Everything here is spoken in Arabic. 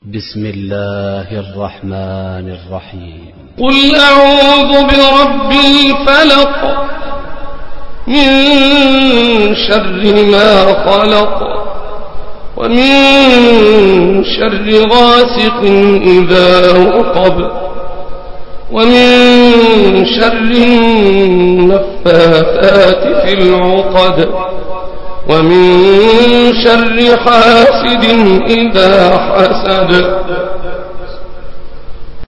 بسم الله الرحمن الرحيم. قل أعوذ برب الفلق من شر ما خلق ومن شر غاسق إذا وقب ومن شر النفاثات في العقد ومن شر حاسد إذا حسد